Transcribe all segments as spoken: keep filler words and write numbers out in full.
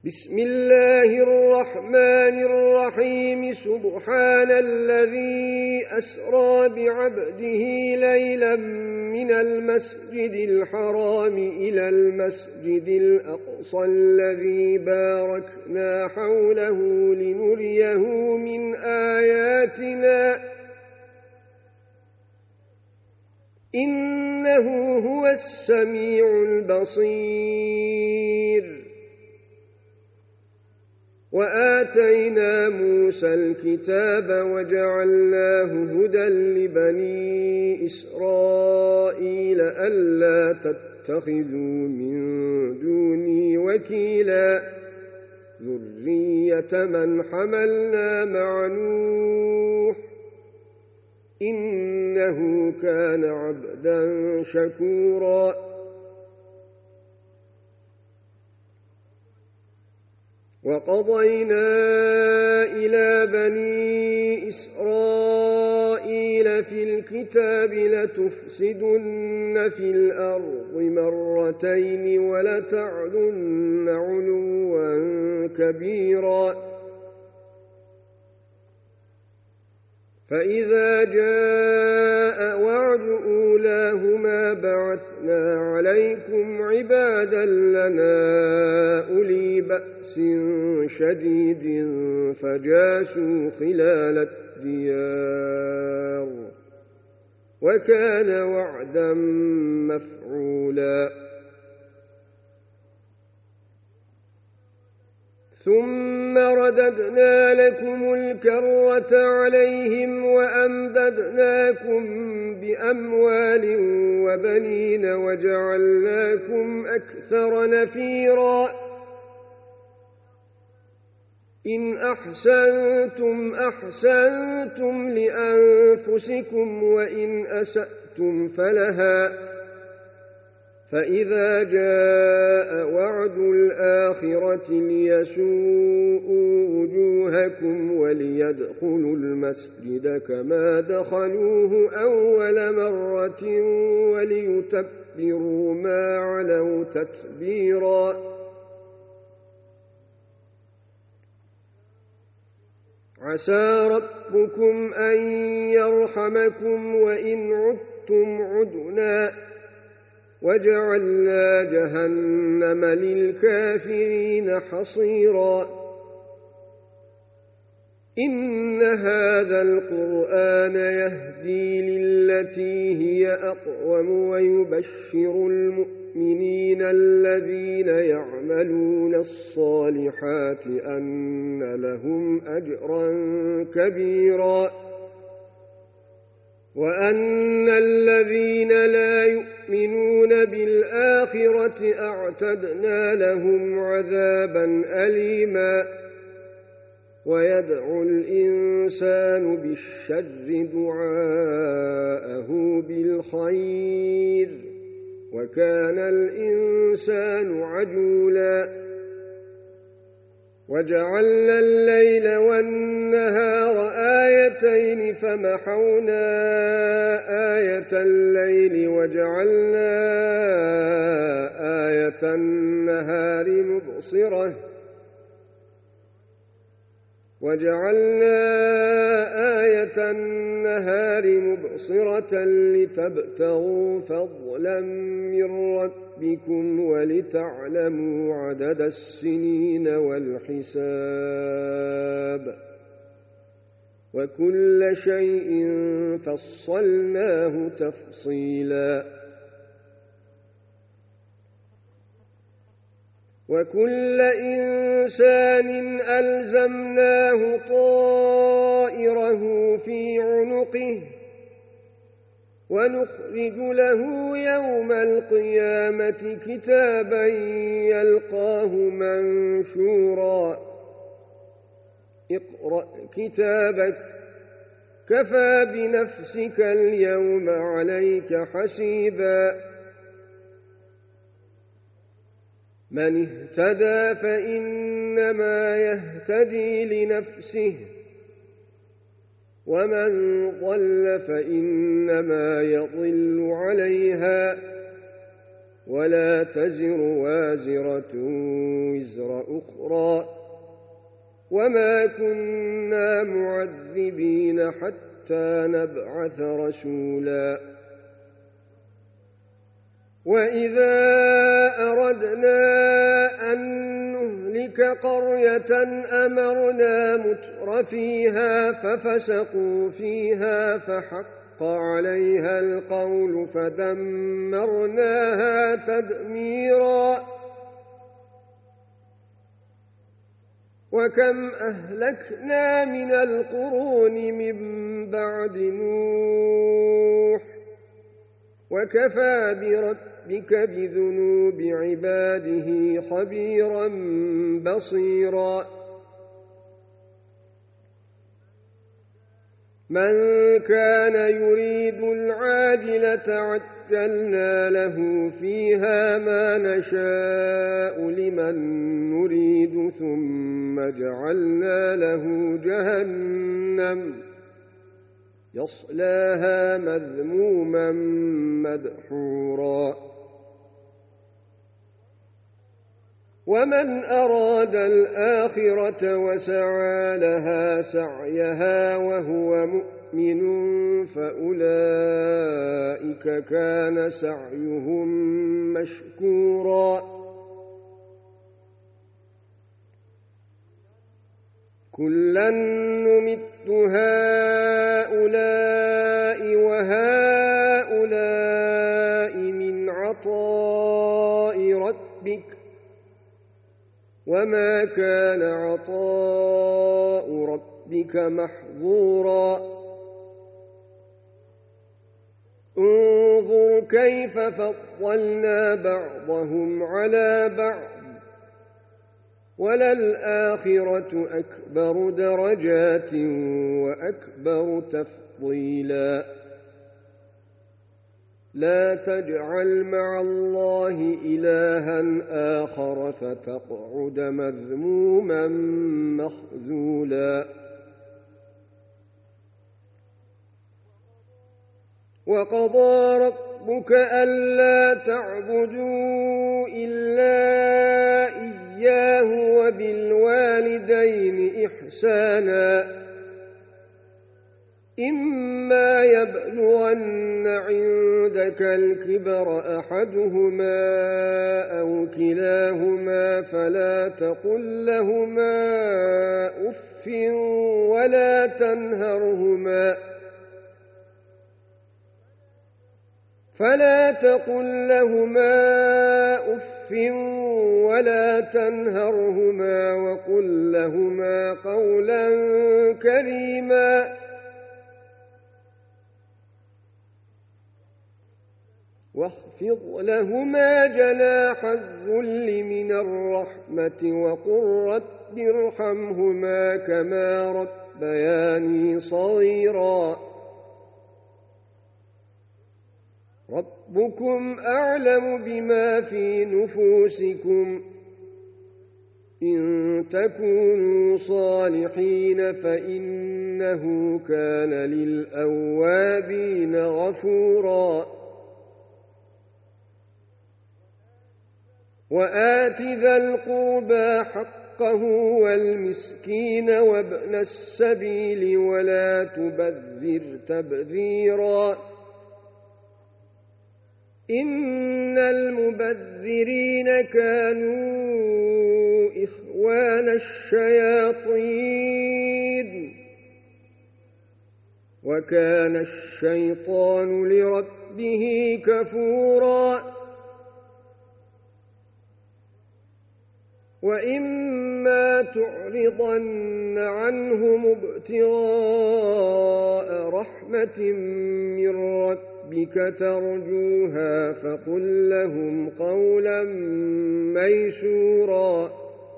بسم الله الرحمن الرحيم سبحان الذي أسرى بعبده ليلا من المسجد الحرام إلى المسجد الأقصى الذي باركنا حوله لنريه من آياتنا إنه هو السميع البصير. وآتينا موسى الكتاب وجعلناه هدى لبني إسرائيل ألا تتخذوا من دوني وكيلا ذرية من حملنا مع نوح إنه كان عبدا شكورا. وقضينا إلى بني إسرائيل في الكتاب لتفسدن في الأرض مرتين ولتعلن علوا كبيرا فإذا جاء وعد أولاهما بعثنا عليكم عبادا لنا أولي بأس شديد فجاسوا خلال الديار وكان وعدا مفعولا. ثم رددنا لكم الكرة عليهم وأمددناكم بأموال وبنين وجعلناكم أكثر نفيرا. إن أحسنتم أحسنتم لأنفسكم وإن أسأتم فلها فإذا جاء وعد الآخرة ليسوءوا وجوهكم وليدخلوا المسجد كما دخلوه أول مرة وليتبروا ما علوا تتبيرا. عسى ربكم أن يرحمكم وإن عدتم عدنا وجعلنا جهنم للكافرين حصيرا. إن هذا القرآن يهدي للتي هي أقوم ويبشر المؤمنين الذين يعملون الصالحات أن لهم أجرا كبيرا وأن الذين لا يؤمنون بالآخرة أعتدنا لهم عذابا أليما. ويدعو الإنسان بالشر دعاءه بالخير وكان الإنسان عجولا. وجعلنا الليل والنهار آيتين فمحونا آية الليل وجعلنا آية النهار مبصرة وجعلنا آية النهار مبصرة لتبتغوا فضلا من ربكم ولتعلموا عدد السنين والحساب وكل شيء فصلناه تفصيلا. وكل إنسان ألزمناه طائره في عنقه ونخرج له يوم القيامة كتابا يلقاه منشورا. اقرأ كتابك كفى بنفسك اليوم عليك حسيبا. من اهتدى فإنما يهتدي لنفسه ومن ضل فإنما يضل عليها ولا تزر وازرة وزر أخرى وما كنا معذبين حتى نبعث رسولا وإذا أردنا أن نهلك قرية أمرنا متر فيها ففسقوا فيها فحق عليها القول فدمرناها تدميرا وكم أهلكنا من القرون من بعد نوح وكفى بربك بذنوب عباده خبيرا بصيرا من كان يريد العاجلة عجلنا له فيها ما نشاء لمن نريد ثم جعلنا له جهنم يصلاها مذموما مدحورا ومن أراد الآخرة وسعى لها سعيها وهو مؤمن فأولئك كان سعيهم مشكورا كلا نمد هؤلاء وهؤلاء من عطاء ربك وما كان عطاء ربك محظورا انظر كيف فضلنا بعضهم على بعض وللآخرة أكبر درجات وأكبر تفضيلا لا تجعل مع الله إلها آخر فتقعد مذموما مخذولا وقضى ربك ألا تعبدوا إلا إياه وبالوالدين إحسانا إما يبلغن عندك الكبر أحدهما أو كلاهما فلا تقل لهما أف ولا تنهرهما فلا تقل لهما أف ولا تنهرهما وقل لهما قولا كريما واخفض لهما جناح الذل من الرحمة وقل رب ارحمهما كما ربياني صغيرا ربكم أعلم بما في نفوسكم إن تكونوا صالحين فإنه كان للأوابين غفورا وآت ذا القربى حقه والمسكين وابن السبيل ولا تبذر تبذيرا إن المبذرين كانوا إخوان الشياطين وكان الشيطان لربه كفورا وإما تعرضن عنهم ابتغاء رحمة من ربك ترجوها فقل لهم قولا ميسورا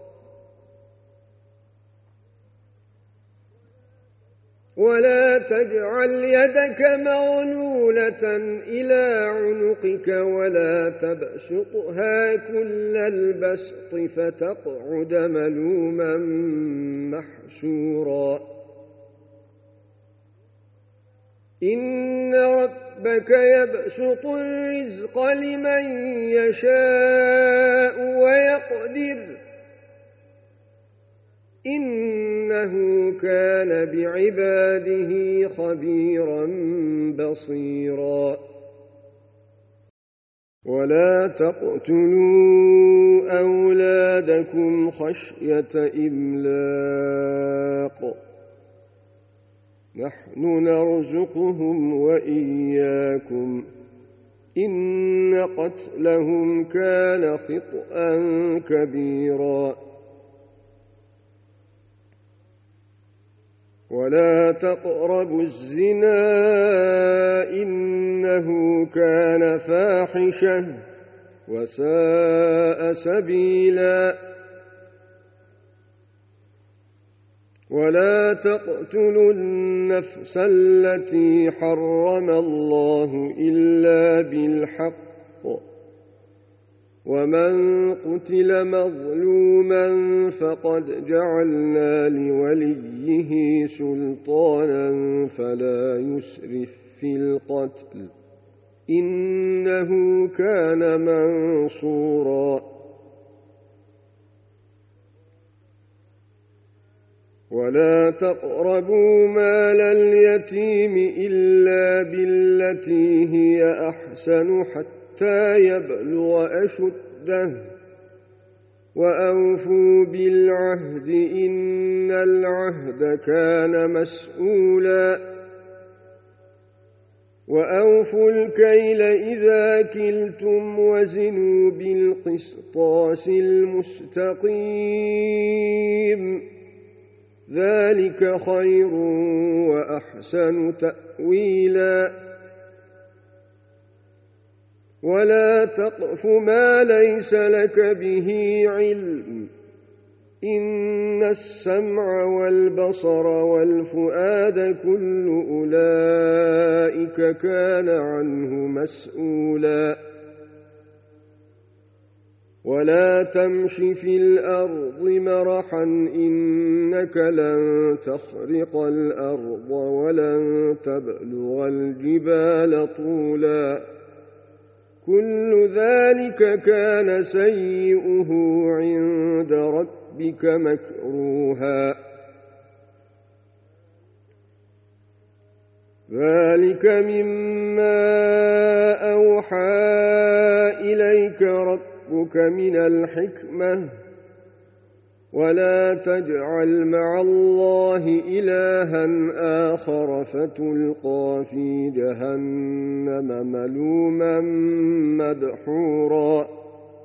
ولا تجعل يدك مغلولة إلى عنقك ولا تبسطها كل البسط فتقعد ملوما محسورا إن ربك يبسط الرزق لمن يشاء ويقدر إن إنه كان بعباده خبيرا بصيرا ولا تقتلوا أولادكم خشية إملاق نحن نرزقهم وإياكم إن قتلهم كان خطأ كبيرا ولا تقربوا الزنا إنه كان فاحشة وساء سبيلا ولا تقتلوا النفس التي حرم الله إلا بالحق ومن قتل مظلوما فقد جعلنا لوليه سلطانا فلا يسرف في القتل إنه كان منصورا ولا تقربوا مال اليتيم إلا بالتي هي أحسن حتى يبلغ أشده وأوفوا بالعهد إن العهد كان مسؤولا وأوفوا الكيل إذا كلتم وزنوا بالقسطاس المستقيم ذلك خير وأحسن تأويلا ولا تقف ما ليس لك به علم إن السمع والبصر والفؤاد كل أولئك كان عنه مسؤولا ولا تمش في الأرض مرحا إنك لن تخرق الأرض ولن تبلغ الجبال طولا كل ذلك كان سيئه عند ربك مكروها ذلك مما أوحى إليك ربك ربك من الحكمة ولا تجعل مع الله إلها آخر فتلقى في جهنم ملوما مدحورا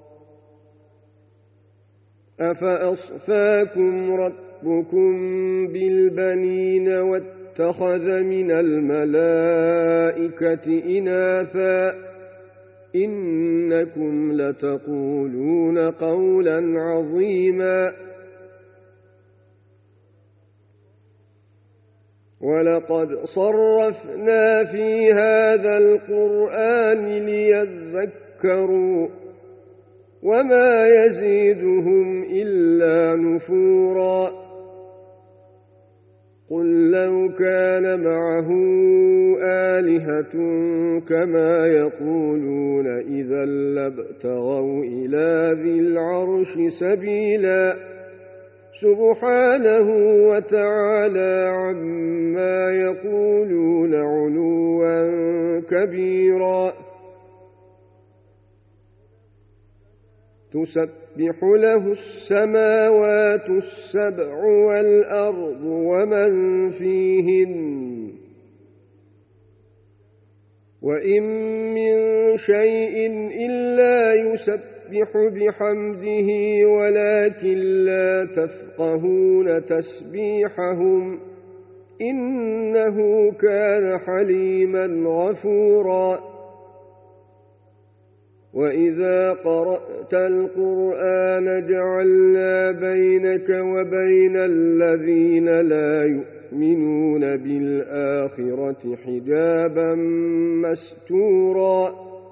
أفأصفاكم ربكم بالبنين واتخذ من الملائكة إناثا إنكم لتقولون قولا عظيما ولقد صرفنا في هذا القرآن ليذكروا وما يزيدهم إلا نفورا قل لو كان معه آلهة كما يقولون إذا لابتغوا إلى ذي العرش سبيلا سبحانه وتعالى عما يقولون علوا كبيرا تسبح له السماوات السبع والأرض ومن فيهن وإن من شيء إلا يسبح بحمده ولكن لا تفقهون تسبيحهم إنه كان حليما غفورا وإذا قرأت القرآن جعلنا بينك وبين الذين لا يؤمنون بالآخرة حجابا مستورا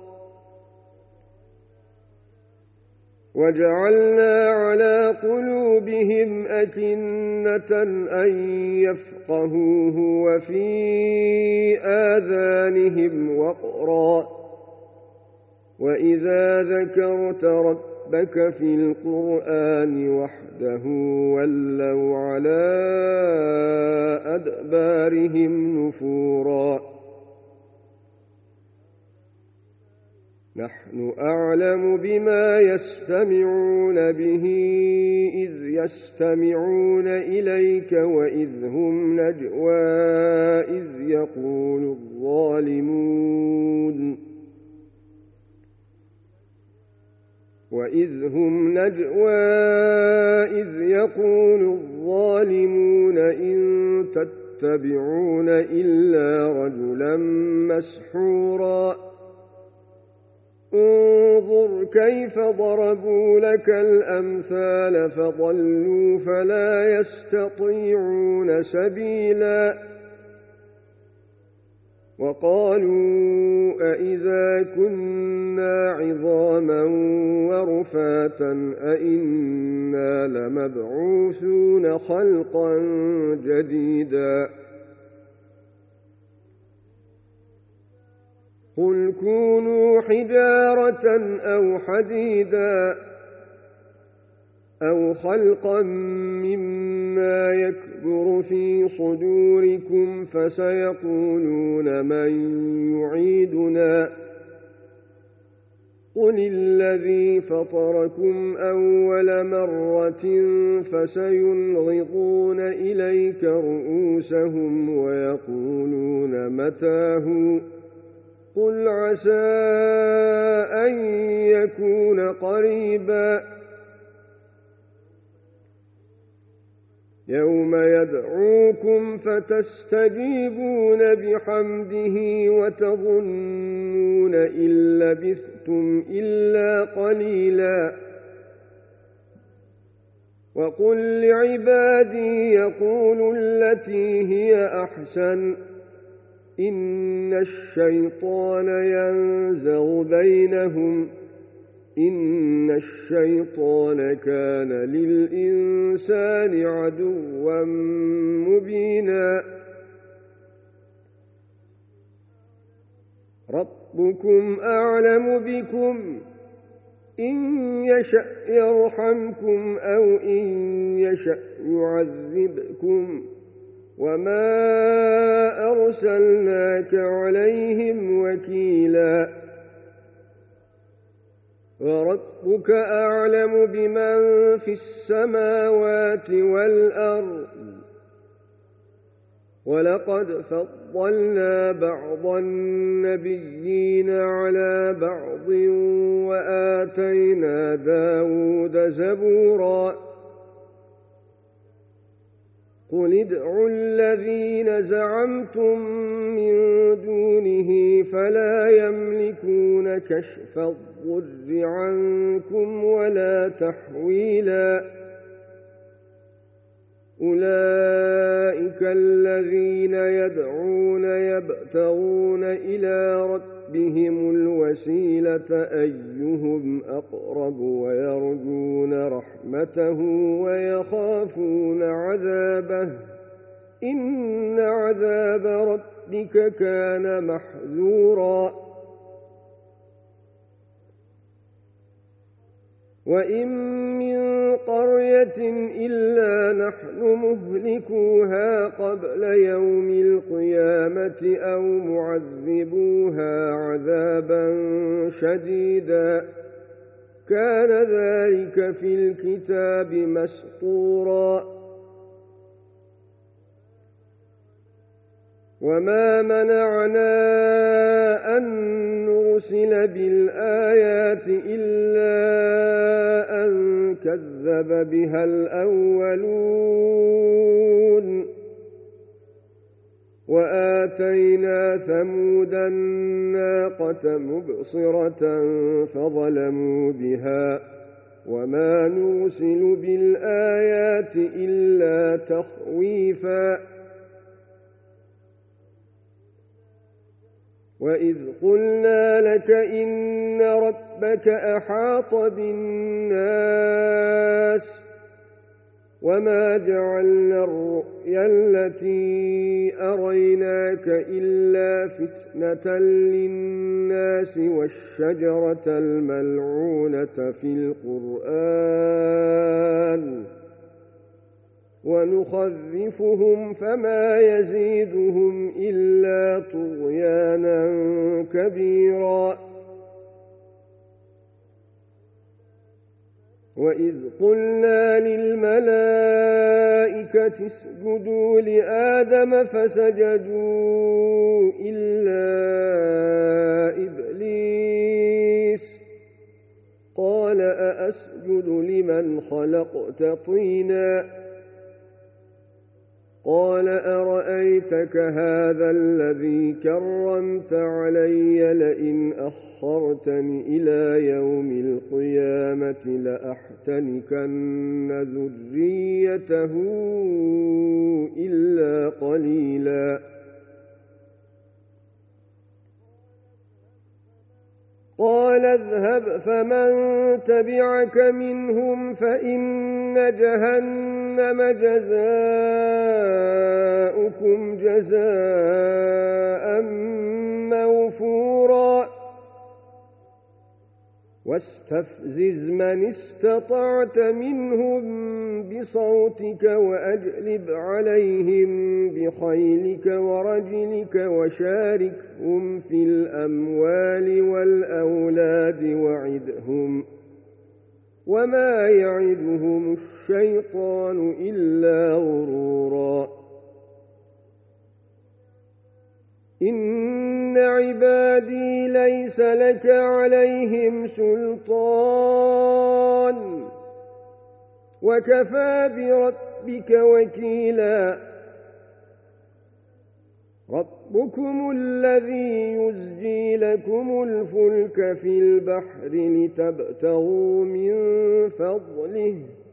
وجعلنا على قلوبهم أكنة أن يفقهوه وفي آذانهم وقرا وإذا ذكرت ربك في القرآن وحده ولوا على أدبارهم نفورا نحن أعلم بما يستمعون به إذ يستمعون إليك وإذ هم نجوى إذ يقول الظالمون وإذ هم نجوى إذ يقول الظالمون إن تتبعون إلا رجلا مسحورا انظر كيف ضربوا لك الأمثال فضلوا فلا يستطيعون سبيلا وقالوا أئذا كنا عظاما ورفاتا أئنا لمبعوثون خلقا جديدا قل كونوا حجارة أو حديدا أو خلقا مما يكبر في صدوركم فسيقولون من يعيدنا قل الذي فطركم أول مرة فسينغضون إليك رؤوسهم ويقولون متى قل عسى أن يكون قريبا يوم يدعوكم فتستجيبون بحمده وتظنون إن لبثتم إلا قليلا وقل لعبادي يقولوا التي هي أحسن إن الشيطان ينزغ بينهم إن الشيطان كان للإنسان عدوا مبينا ربكم أعلم بكم إن يشأ يرحمكم أو إن يشأ يعذبكم وما أرسلناك عليهم وكيلا وربك أعلم بمن في السماوات والأرض ولقد فضلنا بعض النبيين على بعض وآتينا داود زبورا قل ادعوا الذين زعمتم من دونه فلا يملكون كشف الضر عنكم ولا تحويلا أولئك الذين يدعون يبتغون إلى ربهم الوسيلة أيهم أقرب ويرجون رحمته ويخافون عذابه إن عذاب ربك كان محذورا وإن من قرية إلا نحن مهلكوها قبل يوم القيامة أو معذبوها عذابا شديدا كان ذلك في الكتاب مسطورا وما منعنا أن نرسل بالآيات إلا أن كذب بها الأولون وآتينا ثمود الناقة مبصرة فظلموا بها وما نرسل بالآيات إلا تخويفا وإذ قلنا لك إن ربك أحاط بالناس وما جعلنا الرؤيا التي أريناك إلا فتنة للناس والشجرة الملعونة في القرآن ونخذفهم فما يزيدهم إلا طغيانا كبيرا وإذ قلنا للملائكة اسجدوا لآدم فسجدوا إلا إبليس قال أأسجد لمن خلقت طينا قال أرأيتك هذا الذي كرمت علي لئن أخرتني إلى يوم القيامة لأحتنكن ذريته إلا قليلا قال اذهب فمن تبعك منهم فإن جهنم جزاؤكم جزاء موفورا واستفزز من استطعت منهم بصوتك وأجلب عليهم بخيلك ورجلك وشاركهم في الأموال والأولاد وعدهم وما يعدهم الشيطان إلا غرورا إن عبادي ليس لك عليهم سلطان وكفى بربك وكيلا ربكم الذي يزجي لكم الفلك في البحر لتبتغوا من فضله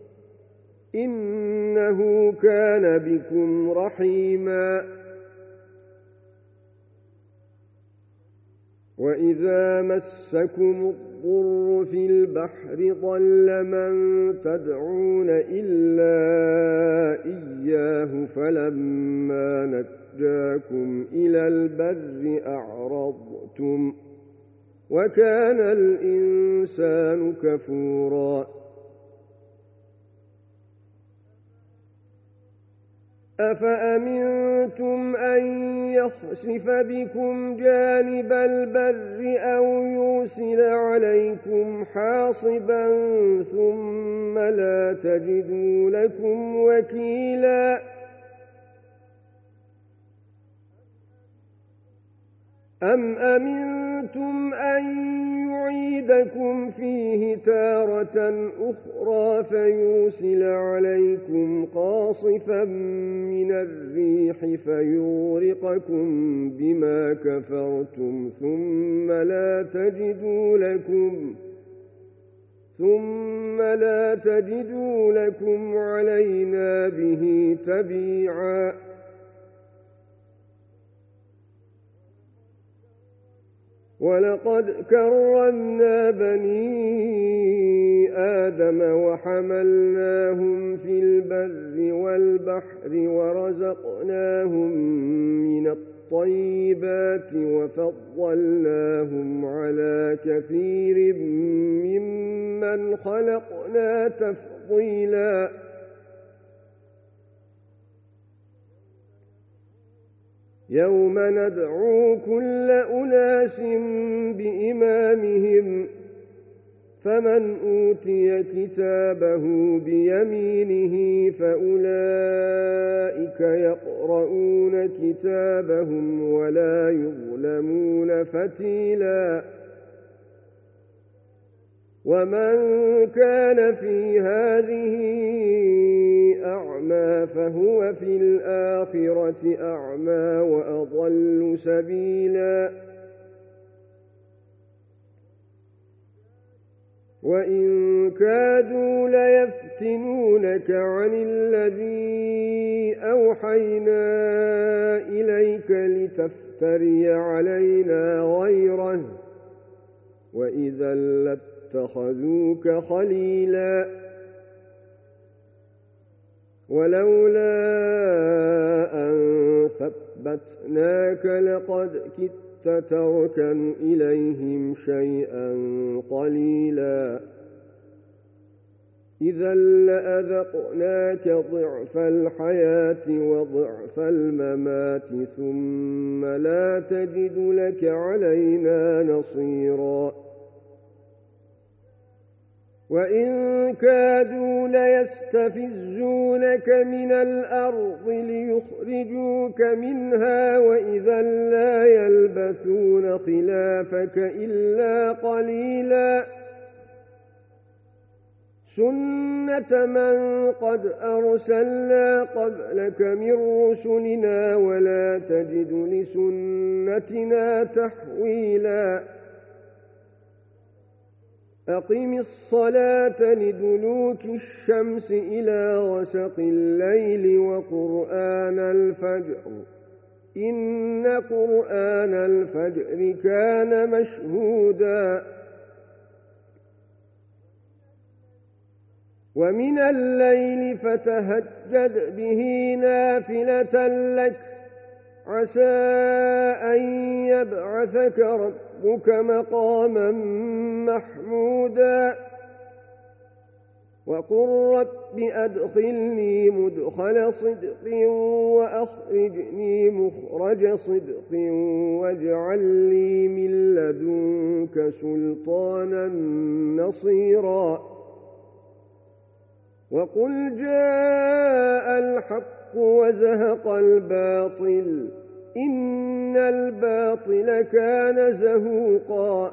إنه كان بكم رحيما وإذا مسكم الضر في البحر ضل من تدعون إلا إياه فلما نجاكم إلى البر أعرضتم وكان الإنسان كفورا أفأمنتم أن يخسف بكم جانب البر أو يرسل عليكم حاصبا ثم لا تجدوا لكم وكيلا أم أمنتم أن يعيدكم فيه تارة أخرى فيرسل عليكم قاصفا من الريح فيغرقكم بما كفرتم ثم لا تجدوا لكم ثم لا تجدوا لكم علينا به تبيعا ولقد كرمنا بني آدم وحملناهم في البر والبحر ورزقناهم من الطيبات وفضلناهم على كثير ممن خلقنا تفضيلا يوم ندعو كل أناس بإمامهم فمن أوتي كتابه بيمينه فأولئك يقرؤون كتابهم ولا يظلمون فتيلا ومن كان في هذه أعمى فهو في الآخرة أعمى وأضل سبيلا وإن كادوا ليفتنونك عن الذي أوحينا إليك لتفتري علينا غيره وإذا لاتخذوك خليلا ولولا أن ثبتناك لقد كدت تركن إليهم شيئا قليلا إذا لأذقناك ضعف الحياة وضعف الممات ثم لا تجد لك علينا نصيرا وإن كادوا ليستفزونك من الأرض ليخرجوك منها وإذا لا يلبثون خلافك إلا قليلا سنة من قد أرسلنا قبلك من رسلنا ولا تجد لسنتنا تحويلا أقم الصلاة لدلوك الشمس إلى غسق الليل وقرآن الفجر إن قرآن الفجر كان مشهودا ومن الليل فتهجد به نافلة لك عسى أن يبعثك ربك مقاما محمودا وقل رب أدخلني مدخل صدق وأخرجني مخرج صدق واجعل لي من لدنك سلطانا نصيرا وقل جاء الحق وزهق الباطل إن الباطل كان زهوقا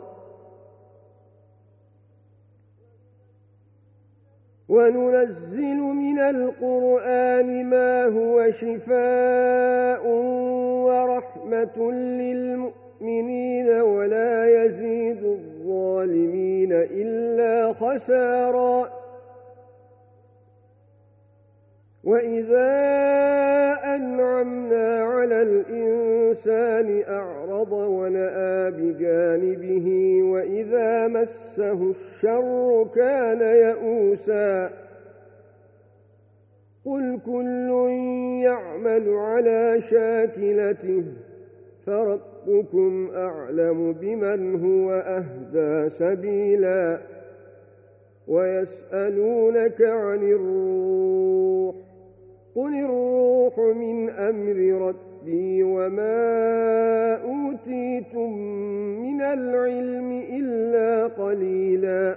وننزل من القرآن ما هو شفاء ورحمة للمؤمنين ولا يزيد الظالمين إلا خسارا وإذا أنعمنا على الإنسان أعرض ونأى بجانبه وإذا مسه الشر كان يئوسا قل كل يعمل على شاكلته فربكم أعلم بمن هو أهدى سبيلا ويسألونك عن الروح قل الروح من أمر ربي وما أوتيتم من العلم إلا قليلا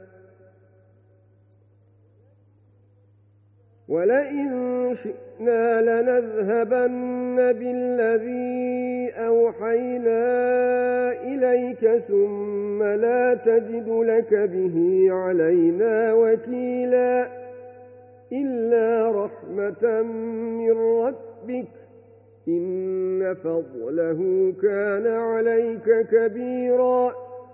ولئن شئنا لنذهبن بالذي أوحينا إليك ثم لا تجد لك به علينا وكيلا إلا رحمة من ربك إن فضله كان عليك كبيرا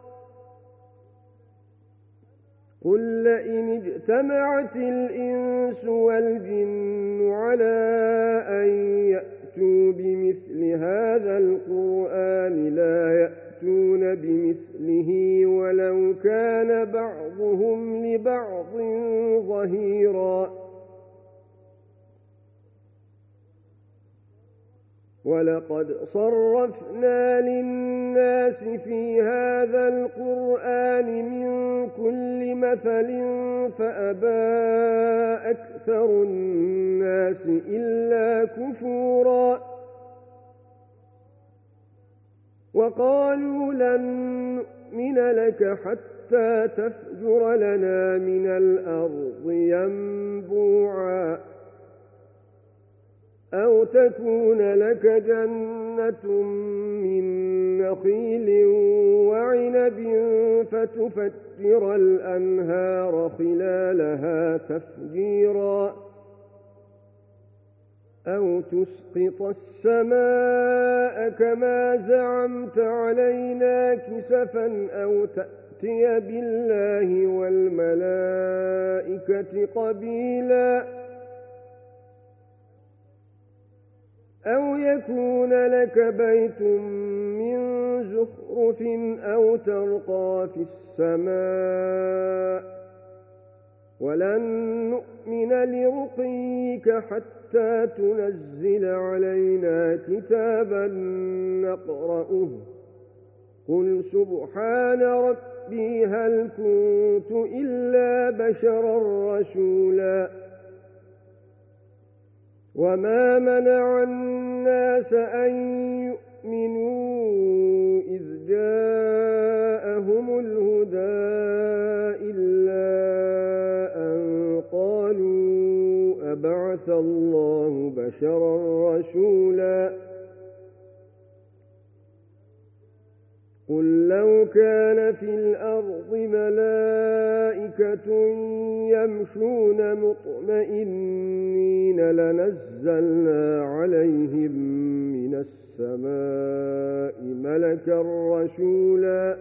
قل لئن اجتمعت الإنس والجن على أن يأتوا بمثل هذا القرآن لا يأتون بمثله ولو كان بعضهم لبعض ظهيرا ولقد صرفنا للناس في هذا القرآن من كل مثل فأبى أكثر الناس إلا كفورا وقالوا لن نؤمن لك حتى تفجر لنا من الأرض ينبوعا أو تكون لك جنة من نخيل وعنب فتفجر الأنهار خلالها تفجيرا أو تسقط السماء كما زعمت علينا كسفا أو تأتي بالله والملائكة قبيلا أو يكون لك بيت من زخرف أو ترقى في السماء ولن نؤمن لرقيك حتى تنزل علينا كتابا نقرأه قل سبحان ربي ربي هل كنت إلا بشرا رسولا وما منع الناس أن يؤمنوا إذ جاءهم الهدى إلا أن قالوا أبعث الله بشرا رسولا قل لو كان في الأرض ملائكة يمشون مطمئنين لنزلنا عليهم من السماء ملكا رسولا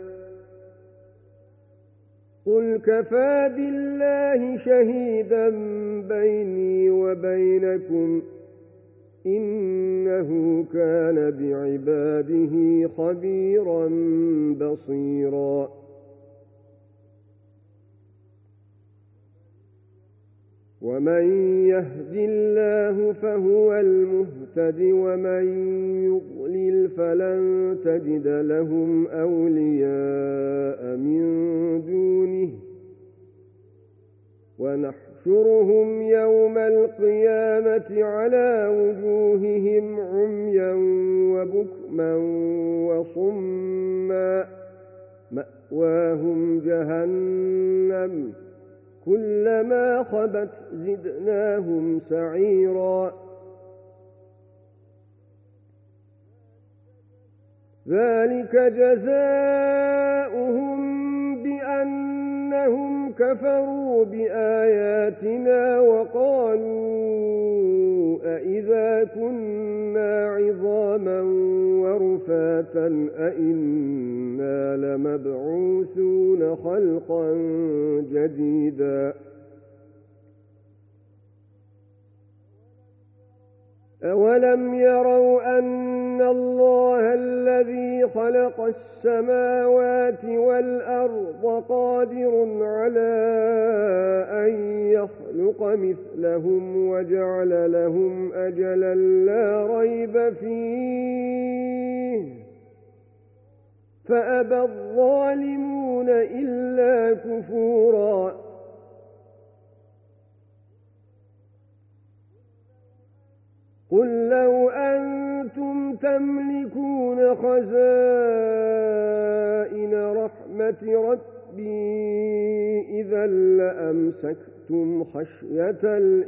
قل كفى بالله شهيدا بيني وبينكم إنه كان بعباده خبيرا بصيرا ومن يهد الله فهو المهتد ومن يضلل فلن تجد لهم أولياء من دونه ونحشرهم يوم القيامة على وجوههم عميا وبكما وصما مأواهم جهنم كلما خبت زدناهم سعيرا ذلك جزاؤهم بأنهم كفروا بآياتنا وقالوا أإذا كنا عظاما ورفاتا أإنا لمبعوثون خلقا جديدا أولم يروا أن الله الذي خلق السماوات والأرض قادر على أن يخلق مثلهم وجعل لهم أجلا لا ريب فيه فأبى الظالمون إلا كفورا قل لو أنتم تملكون خزائن رحمة ربي إذا لأمسكتم خشية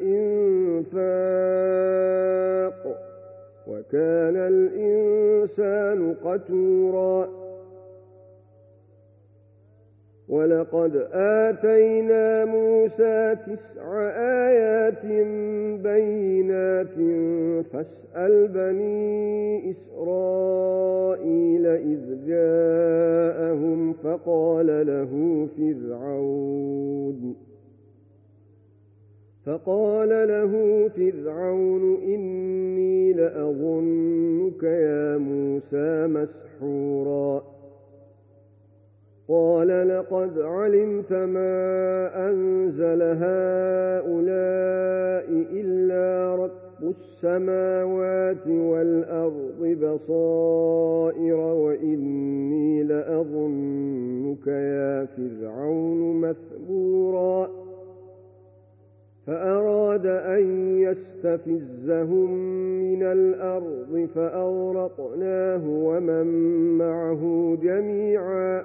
الإنفاق وكان الإنسان قتورا ولقد آتينا موسى تسع آيات بينات فاسأل بني إسرائيل إذ جاءهم فقال له فرعون فقال له فرعون إني لأظنك يا موسى مسحورا قال لقد علمت ما أنزل هؤلاء إلا رب السماوات والأرض بصائر وإني لأظنك يا فرعون مثبورا فأراد أن يستفزهم من الأرض فأغرقناه ومن معه جميعا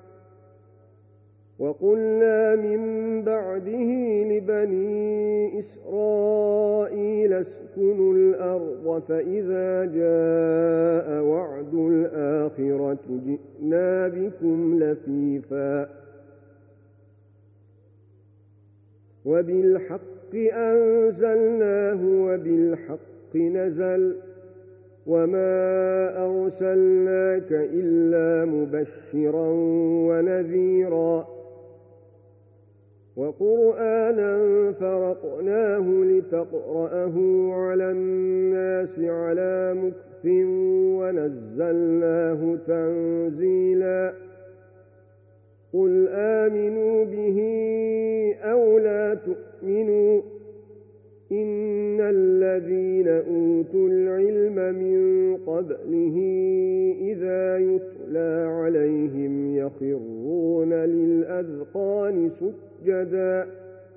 وقلنا من بعده لبني إسرائيل اسكنوا الأرض فإذا جاء وعد الآخرة جئنا بكم لفيفا وبالحق أنزلناه وبالحق نزل وما أرسلناك إلا مبشرا ونذيرا وقرآنا فرقناه لتقرأه على الناس على مكث ونزلناه تنزيلا قل آمنوا به أو لا تؤمنوا إن الذين أوتوا العلم من قبله إذا يتلى عليهم يخرون للأذقان سجدا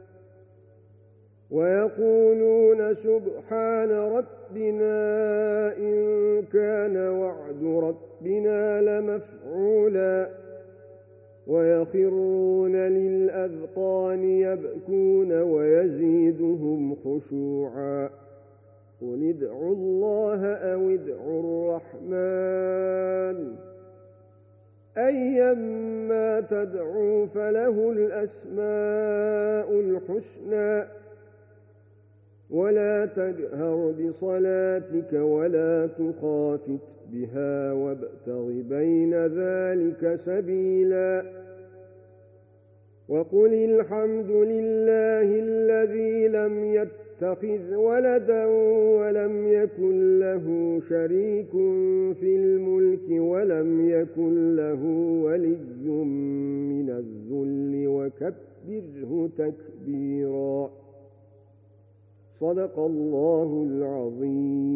ويقولون سبحان ربنا إن كان وعد ربنا لمفعولا ويخرون للأذقان يبكون ويزيدهم خشوعا قل ادعوا الله أو ادعوا الرحمن أيما تدعوا فله الأسماء الحسنى ولا تجهر بصلاتك ولا تخافت بها وابتغ بين ذلك سبيلا وقل الحمد لله الذي لم يتخذ ولدا ولم يكن له شريك في الملك ولم يكن له ولي من الذل وكبره تكبيرا صدق الله العظيم.